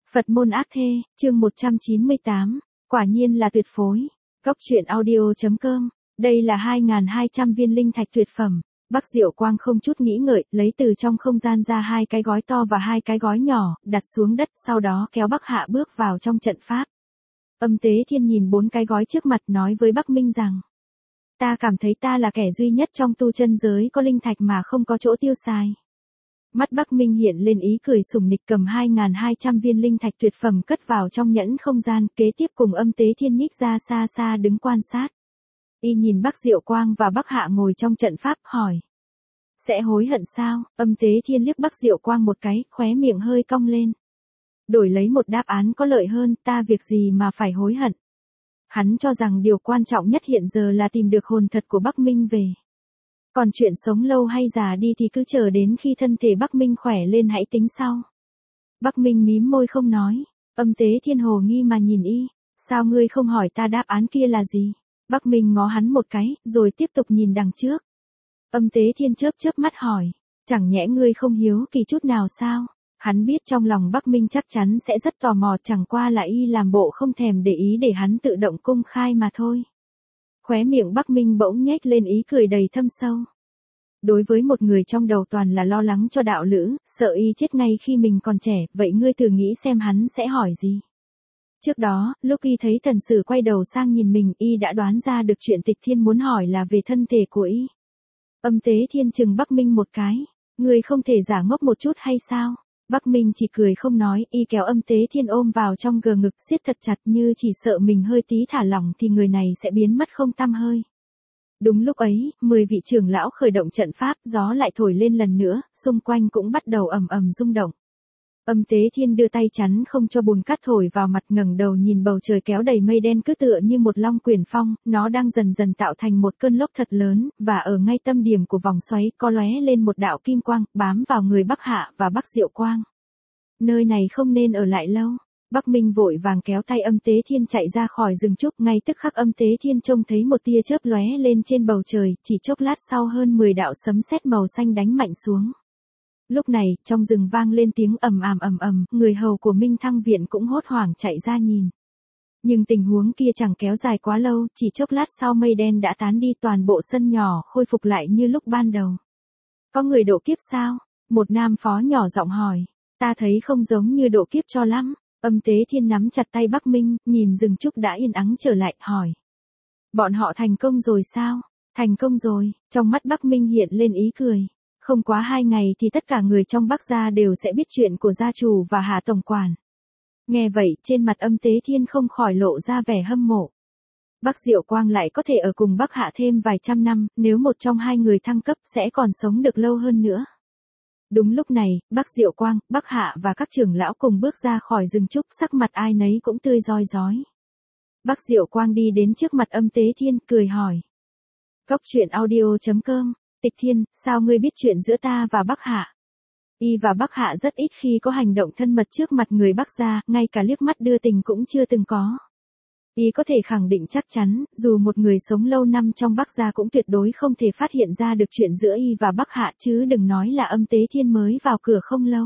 Phật môn ác thê, chương 198, quả nhiên là tuyệt phối. Góc truyện audio.com, đây là 2.200 viên linh thạch tuyệt phẩm. Bắc Diệu Quang không chút nghĩ ngợi, lấy từ trong không gian ra 2 cái gói to và 2 cái gói nhỏ, đặt xuống đất, sau đó kéo Bắc Hạ bước vào trong trận pháp. Âm Tế Thiên nhìn 4 cái gói trước mặt nói với Bắc Minh rằng, ta cảm thấy ta là kẻ duy nhất trong tu chân giới có linh thạch mà không có chỗ tiêu xài. Mắt Bắc Minh hiện lên ý cười sủng nịch, cầm 2.200 viên linh thạch tuyệt phẩm cất vào trong nhẫn không gian, kế tiếp cùng Âm Tế Thiên nhích ra xa xa đứng quan sát. Y nhìn Bắc Diệu Quang và Bắc Hạ ngồi trong trận pháp, hỏi. Sẽ hối hận sao? Âm Tế Thiên liếc Bắc Diệu Quang một cái, khóe miệng hơi cong lên. Đổi lấy một đáp án có lợi hơn, ta việc gì mà phải hối hận. Hắn cho rằng điều quan trọng nhất hiện giờ là tìm được hồn thật của Bắc Minh về. Còn chuyện sống lâu hay già đi thì cứ chờ đến khi thân thể Bắc Minh khỏe lên hãy tính sau. Bắc Minh mím môi không nói. Âm Tế Thiên hồ nghi mà nhìn y. Sao ngươi không hỏi ta đáp án kia là gì? Bắc Minh ngó hắn một cái, rồi tiếp tục nhìn đằng trước. Âm Tế Thiên chớp mắt hỏi. Chẳng nhẽ ngươi không hiếu kỳ chút nào sao? Hắn biết trong lòng Bắc Minh chắc chắn sẽ rất tò mò, chẳng qua là y làm bộ không thèm để ý để hắn tự động công khai mà thôi. Khóe miệng Bắc Minh bỗng nhếch lên ý cười đầy thâm sâu. Đối với một người trong đầu toàn là lo lắng cho đạo lữ, sợ y chết ngay khi mình còn trẻ, vậy ngươi thử nghĩ xem hắn sẽ hỏi gì. Trước đó, lúc y thấy thần sử quay đầu sang nhìn mình, y đã đoán ra được chuyện Tịch Thiên muốn hỏi là về thân thể của y. Âm Tế Thiên trừng Bắc Minh một cái. Ngươi không thể giả ngốc một chút hay sao? Bắc Minh chỉ cười không nói, y kéo Âm Tế Thiên ôm vào trong gờ ngực siết thật chặt, như chỉ sợ mình hơi tí thả lỏng thì người này sẽ biến mất không tăm hơi. Đúng lúc ấy, 10 vị trưởng lão khởi động trận pháp, gió lại thổi lên lần nữa, xung quanh cũng bắt đầu ầm ầm rung động. Âm Tế Thiên đưa tay chắn không cho bùn cát thổi vào mặt, ngẩng đầu nhìn bầu trời kéo đầy mây đen cứ tựa như một long quyển phong, nó đang dần dần tạo thành một cơn lốc thật lớn, và ở ngay tâm điểm của vòng xoáy có lóe lên một đạo kim quang, bám vào người Bắc Hạ và Bắc Diệu Quang. Nơi này không nên ở lại lâu. Bắc Minh vội vàng kéo tay Âm Tế Thiên chạy ra khỏi rừng trúc, ngay tức khắc Âm Tế Thiên trông thấy một tia chớp lóe lên trên bầu trời, chỉ chốc lát sau hơn 10 đạo sấm sét màu xanh đánh mạnh xuống. Lúc này, trong rừng vang lên tiếng ầm ầm, người hầu của Minh Thăng Viện cũng hốt hoảng chạy ra nhìn. Nhưng tình huống kia chẳng kéo dài quá lâu, chỉ chốc lát sau mây đen đã tán đi, toàn bộ sân nhỏ khôi phục lại như lúc ban đầu. Có người độ kiếp sao? Một nam phó nhỏ giọng hỏi. Ta thấy không giống như độ kiếp cho lắm. Âm Tế Thiên nắm chặt tay Bắc Minh, nhìn rừng trúc đã yên ắng trở lại, hỏi. Bọn họ thành công rồi sao? Thành công rồi. Trong mắt Bắc Minh hiện lên ý cười. Không quá 2 ngày thì tất cả người trong Bắc gia đều sẽ biết chuyện của gia chủ và Hạ tổng quản. Nghe vậy, trên mặt Âm Tế Thiên không khỏi lộ ra vẻ hâm mộ. Bắc Diệu Quang lại có thể ở cùng Bắc Hạ thêm vài trăm năm, nếu một trong 2 người thăng cấp sẽ còn sống được lâu hơn nữa. Đúng lúc này, Bắc Diệu Quang, Bắc Hạ và các trưởng lão cùng bước ra khỏi rừng trúc, sắc mặt ai nấy cũng tươi rói rói. Bắc Diệu Quang đi đến trước mặt Âm Tế Thiên, cười hỏi. Góc truyện audio.com, Tịch Thiên, sao ngươi biết chuyện giữa ta và Bắc Hạ? Y và Bắc Hạ rất ít khi có hành động thân mật trước mặt người Bắc gia, ngay cả liếc mắt đưa tình cũng chưa từng có. Y có thể khẳng định chắc chắn, dù một người sống lâu năm trong Bắc gia cũng tuyệt đối không thể phát hiện ra được chuyện giữa Y và Bắc Hạ, chứ đừng nói là Âm Tế Thiên mới vào cửa không lâu.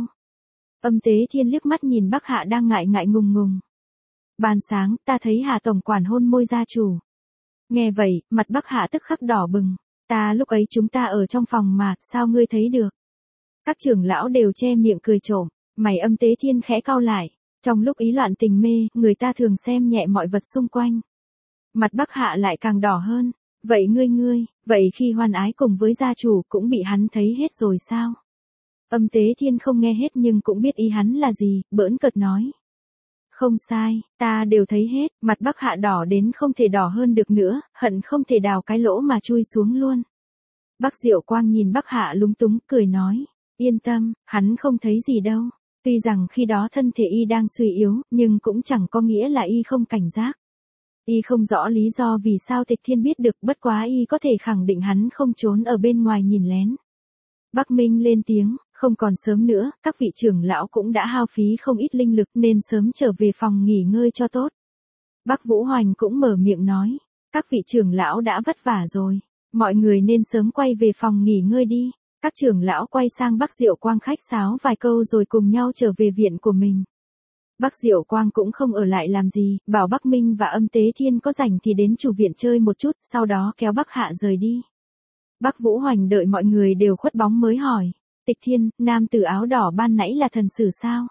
Âm Tế Thiên liếc mắt nhìn Bắc Hạ đang ngại ngùng ngùng. Ban sáng, ta thấy Hạ tổng quản hôn môi gia chủ. Nghe vậy, mặt Bắc Hạ tức khắc đỏ bừng. Lúc ấy chúng ta ở trong phòng mà, sao ngươi thấy được? Các trưởng lão đều che miệng cười trộm, mày Âm Tế Thiên khẽ cau lại. Trong lúc ý loạn tình mê, người ta thường xem nhẹ mọi vật xung quanh. Mặt Bắc Hạ lại càng đỏ hơn. Vậy vậy khi hoan ái cùng với gia chủ cũng bị hắn thấy hết rồi sao? Âm Tế Thiên không nghe hết nhưng cũng biết ý hắn là gì, bỡn cợt nói. Không sai, ta đều thấy hết. Mặt Bắc Hạ đỏ đến không thể đỏ hơn được nữa, hận không thể đào cái lỗ mà chui xuống luôn. Bắc Diệu Quang nhìn Bắc Hạ lúng túng, cười nói. Yên tâm, hắn không thấy gì đâu. Tuy rằng khi đó thân thể y đang suy yếu, nhưng cũng chẳng có nghĩa là y không cảnh giác. Y không rõ lý do vì sao Tịch Thiên biết được, bất quá y có thể khẳng định hắn không trốn ở bên ngoài nhìn lén. Bắc Minh lên tiếng, không còn sớm nữa, các vị trưởng lão cũng đã hao phí không ít linh lực nên sớm trở về phòng nghỉ ngơi cho tốt. Bắc Vũ Hoành cũng mở miệng nói, các vị trưởng lão đã vất vả rồi, mọi người nên sớm quay về phòng nghỉ ngơi đi. Các trưởng lão quay sang Bắc Diệu Quang khách sáo vài câu rồi cùng nhau trở về viện của mình. Bắc Diệu Quang cũng không ở lại làm gì, bảo Bắc Minh và Âm Tế Thiên có rảnh thì đến chủ viện chơi một chút, sau đó kéo Bắc Hạ rời đi. Bắc Vũ Hoành đợi mọi người đều khuất bóng mới hỏi. Tịch Thiên, nam tử áo đỏ ban nãy là thần sử sao?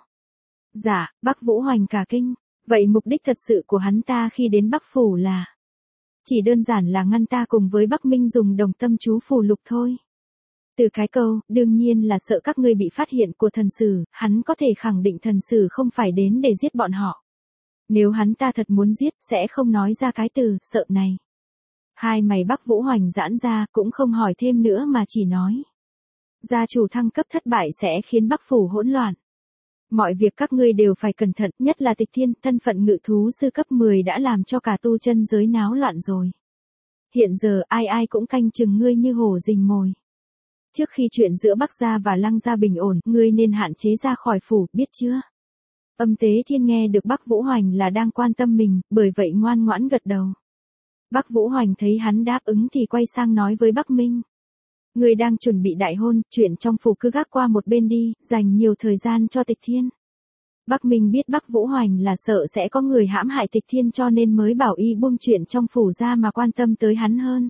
Dạ, Bắc Vũ Hoành cả kinh. Vậy mục đích thật sự của hắn ta khi đến Bắc Phủ là? Chỉ đơn giản là ngăn ta cùng với Bắc Minh dùng đồng tâm chú phù lục thôi. Từ cái câu, đương nhiên là sợ các ngươi bị phát hiện của thần sử, hắn có thể khẳng định thần sử không phải đến để giết bọn họ. Nếu hắn ta thật muốn giết, sẽ không nói ra cái từ, sợ này. Hai mày Bắc Vũ Hoành giãn ra, cũng không hỏi thêm nữa mà chỉ nói. Gia chủ thăng cấp thất bại sẽ khiến Bắc Phủ hỗn loạn. Mọi việc các ngươi đều phải cẩn thận, nhất là Tịch Thiên, thân phận ngự thú sư cấp 10 đã làm cho cả tu chân giới náo loạn rồi. Hiện giờ ai ai cũng canh chừng ngươi như hổ rình mồi. Trước khi chuyện giữa Bắc Gia và Lăng Gia bình ổn, ngươi nên hạn chế ra khỏi phủ, biết chưa? Âm Tế Thiên nghe được Bắc Vũ Hoành là đang quan tâm mình, bởi vậy ngoan ngoãn gật đầu. Bắc Vũ Hoành thấy hắn đáp ứng thì quay sang nói với Bắc Minh. Ngươi đang chuẩn bị đại hôn, chuyện trong phủ cứ gác qua một bên đi, dành nhiều thời gian cho Tịch Thiên. Bắc Minh biết Bắc Vũ Hoành là sợ sẽ có người hãm hại Tịch Thiên cho nên mới bảo y buông chuyện trong phủ ra mà quan tâm tới hắn hơn.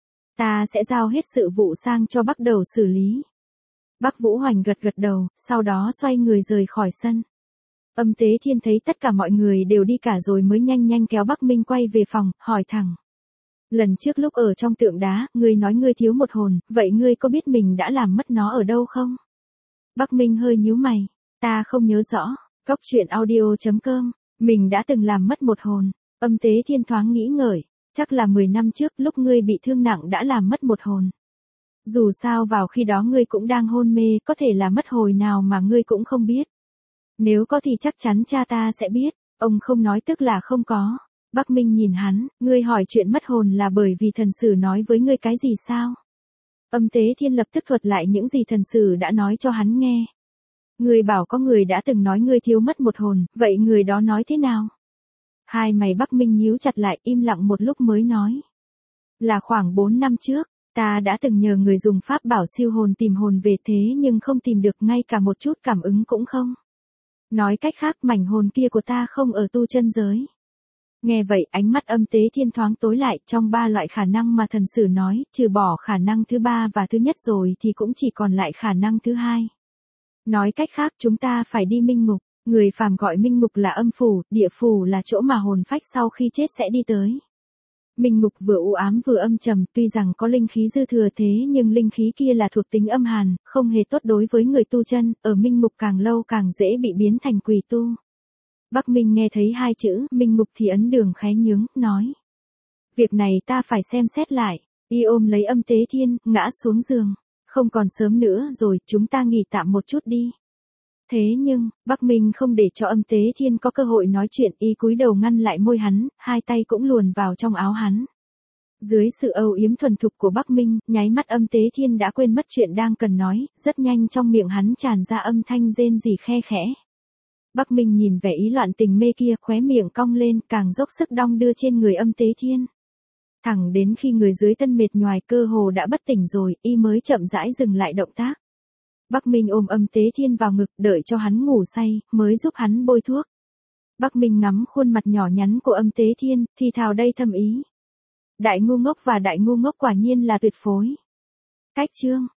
Ta sẽ giao hết sự vụ sang cho Bắc Đầu xử lý. Bắc Vũ Hoành gật gật đầu, sau đó xoay người rời khỏi sân. Âm Tế Thiên thấy tất cả mọi người đều đi cả rồi mới nhanh nhanh kéo Bắc Minh quay về phòng, hỏi thẳng. Lần trước lúc ở trong tượng đá, ngươi nói ngươi thiếu một hồn, vậy ngươi có biết mình đã làm mất nó ở đâu không? Bắc Minh hơi nhíu mày. Ta không nhớ rõ. Cóc truyện audio.com. Mình đã từng làm mất một hồn. Âm Tế Thiên thoáng nghĩ ngợi. Chắc là 10 năm trước lúc ngươi bị thương nặng đã làm mất một hồn. Dù sao vào khi đó ngươi cũng đang hôn mê, có thể là mất hồi nào mà ngươi cũng không biết. Nếu có thì chắc chắn cha ta sẽ biết. Ông không nói tức là không có. Bắc Minh nhìn hắn, ngươi hỏi chuyện mất hồn là bởi vì thần sử nói với ngươi cái gì sao? Âm Tế Thiên lập tức thuật lại những gì thần sử đã nói cho hắn nghe. Ngươi bảo có người đã từng nói ngươi thiếu mất một hồn, vậy người đó nói thế nào? Hai mày Bắc Minh nhíu chặt lại, im lặng một lúc mới nói. Là khoảng 4 năm trước, ta đã từng nhờ người dùng pháp bảo siêu hồn tìm hồn về thế nhưng không tìm được ngay cả một chút cảm ứng cũng không. Nói cách khác mảnh hồn kia của ta không ở tu chân giới. Nghe vậy ánh mắt Âm Tế Thiên thoáng tối lại, trong 3 loại khả năng mà thần sử nói, trừ bỏ khả năng thứ 3 và thứ nhất rồi thì cũng chỉ còn lại khả năng thứ 2. Nói cách khác chúng ta phải đi minh ngục, người phàm gọi minh ngục là âm phủ, địa phủ là chỗ mà hồn phách sau khi chết sẽ đi tới. Minh ngục vừa u ám vừa âm trầm, tuy rằng có linh khí dư thừa thế nhưng linh khí kia là thuộc tính âm hàn, không hề tốt đối với người tu chân, ở minh ngục càng lâu càng dễ bị biến thành quỷ tu. Bắc Minh nghe thấy 2 chữ, minh ngục thì ấn đường khé nhướng, nói. Việc này ta phải xem xét lại. Y ôm lấy Âm Tế Thiên, ngã xuống giường. Không còn sớm nữa rồi, chúng ta nghỉ tạm một chút đi. Thế nhưng, Bắc Minh không để cho Âm Tế Thiên có cơ hội nói chuyện, y cúi đầu ngăn lại môi hắn, 2 tay cũng luồn vào trong áo hắn. Dưới sự âu yếm thuần thục của Bắc Minh, nháy mắt Âm Tế Thiên đã quên mất chuyện đang cần nói, rất nhanh trong miệng hắn tràn ra âm thanh rên rỉ khe khẽ. Bắc Minh nhìn vẻ ý loạn tình mê kia, khóe miệng cong lên, càng dốc sức đong đưa trên người Âm Tế Thiên. Thẳng đến khi người dưới thân mệt nhoài cơ hồ đã bất tỉnh rồi, y mới chậm rãi dừng lại động tác. Bắc Minh ôm Âm Tế Thiên vào ngực, đợi cho hắn ngủ say, mới giúp hắn bôi thuốc. Bắc Minh ngắm khuôn mặt nhỏ nhắn của Âm Tế Thiên, thì thào đây thâm ý. Đại ngu ngốc và đại ngu ngốc quả nhiên là tuyệt phối. Cách chương